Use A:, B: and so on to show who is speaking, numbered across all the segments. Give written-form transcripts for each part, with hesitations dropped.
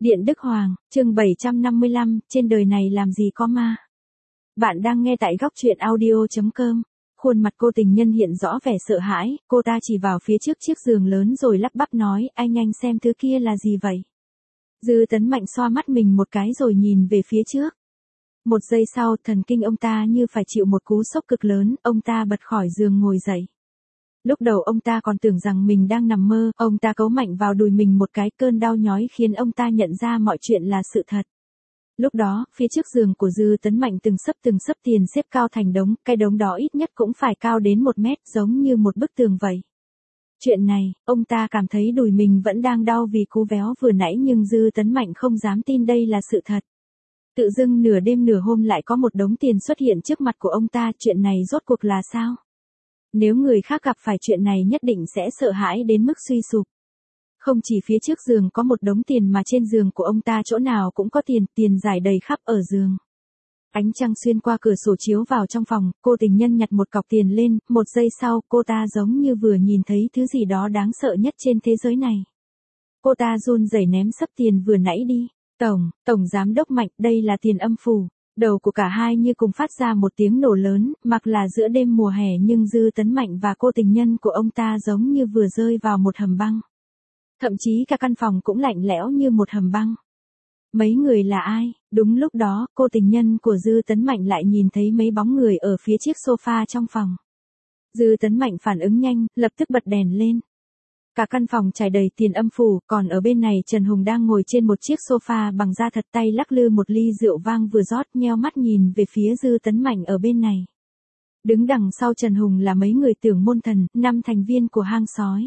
A: Điện Đức Hoàng, chương 755, trên đời này làm gì có ma. Bạn đang nghe tại góc truyện audio.com. Khuôn mặt cô tình nhân hiện rõ vẻ sợ hãi, cô ta chỉ vào phía trước chiếc giường lớn rồi lắp bắp nói, anh xem thứ kia là gì vậy? Dư Tấn Mạnh xoa mắt mình một cái rồi nhìn về phía trước. Một giây sau, thần kinh ông ta như phải chịu một cú sốc cực lớn, ông ta bật khỏi giường ngồi dậy. Lúc đầu ông ta còn tưởng rằng mình đang nằm mơ, ông ta cấu mạnh vào đùi mình một cái, cơn đau nhói khiến ông ta nhận ra mọi chuyện là sự thật. Lúc đó, phía trước giường của Dư Tấn Mạnh từng sấp tiền xếp cao thành đống, cái đống đó ít nhất cũng phải cao đến 1 mét, giống như một bức tường vậy. Chuyện này, ông ta cảm thấy đùi mình vẫn đang đau vì cú véo vừa nãy, nhưng Dư Tấn Mạnh không dám tin đây là sự thật. Tự dưng nửa đêm nửa hôm lại có một đống tiền xuất hiện trước mặt của ông ta, chuyện này rốt cuộc là sao? Nếu người khác gặp phải chuyện này nhất định sẽ sợ hãi đến mức suy sụp. Không chỉ phía trước giường có một đống tiền mà trên giường của ông ta chỗ nào cũng có tiền, tiền rải đầy khắp ở giường. Ánh trăng xuyên qua cửa sổ chiếu vào trong phòng, cô tình nhân nhặt một cọc tiền lên, một giây sau cô ta giống như vừa nhìn thấy thứ gì đó đáng sợ nhất trên thế giới này. Cô ta run rẩy ném sấp tiền vừa nãy đi. Tổng giám đốc Mạnh, đây là tiền âm phủ. Đầu của cả hai như cùng phát ra một tiếng nổ lớn, mặc là giữa đêm mùa hè nhưng Dư Tấn Mạnh và cô tình nhân của ông ta giống như vừa rơi vào một hầm băng. Thậm chí cả căn phòng cũng lạnh lẽo như một hầm băng. Mấy người là ai? Đúng lúc đó, cô tình nhân của Dư Tấn Mạnh lại nhìn thấy mấy bóng người ở phía chiếc sofa trong phòng. Dư Tấn Mạnh phản ứng nhanh, lập tức bật đèn lên. Cả căn phòng trải đầy tiền âm phủ, còn ở bên này Trần Hùng đang ngồi trên một chiếc sofa bằng da thật, tay lắc lư một ly rượu vang vừa rót, nheo mắt nhìn về phía Dư Tấn Mạnh ở bên này. Đứng đằng sau Trần Hùng là mấy người Tưởng Môn Thần, 5 thành viên của hang sói.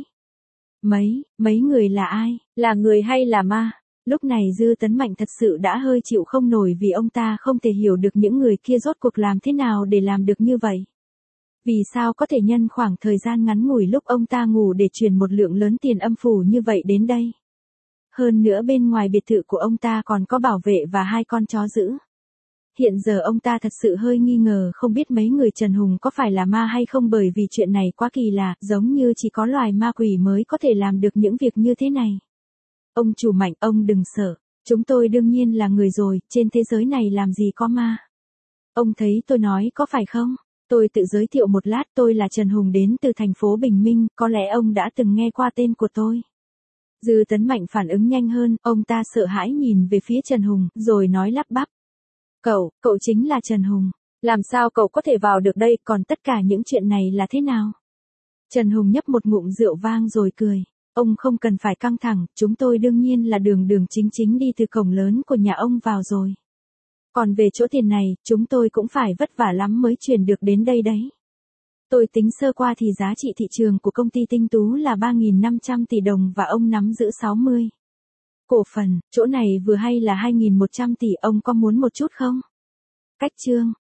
A: Mấy người là ai? Là người hay là ma? Lúc này Dư Tấn Mạnh thật sự đã hơi chịu không nổi vì ông ta không thể hiểu được những người kia rốt cuộc làm thế nào để làm được như vậy. Vì sao có thể nhân khoảng thời gian ngắn ngủi lúc ông ta ngủ để chuyển một lượng lớn tiền âm phủ như vậy đến đây? Hơn nữa bên ngoài biệt thự của ông ta còn có bảo vệ và 2 con chó giữ. Hiện giờ ông ta thật sự hơi nghi ngờ không biết mấy người Trần Hùng có phải là ma hay không, bởi vì chuyện này quá kỳ lạ, giống như chỉ có loài ma quỷ mới có thể làm được những việc như thế này. Ông chủ Mạnh, ông đừng sợ, chúng tôi đương nhiên là người rồi, trên thế giới này làm gì có ma. Ông thấy tôi nói có phải không? Tôi tự giới thiệu một lát, tôi là Trần Hùng đến từ thành phố Bình Minh, có lẽ ông đã từng nghe qua tên của tôi. Dư Tấn Mạnh phản ứng nhanh hơn, ông ta sợ hãi nhìn về phía Trần Hùng, rồi nói lắp bắp. Cậu chính là Trần Hùng, làm sao cậu có thể vào được đây, còn tất cả những chuyện này là thế nào? Trần Hùng nhấp một ngụm rượu vang rồi cười. Ông không cần phải căng thẳng, chúng tôi đương nhiên là đường chính đi từ cổng lớn của nhà ông vào rồi. Còn về chỗ tiền này, chúng tôi cũng phải vất vả lắm mới chuyển được đến đây đấy. Tôi tính sơ qua thì giá trị thị trường của công ty Tinh Tú là 3.500 tỷ đồng và ông nắm giữ 60 cổ phần, chỗ này vừa hay là 2.100 tỷ, ông có muốn một chút không? Cách chương,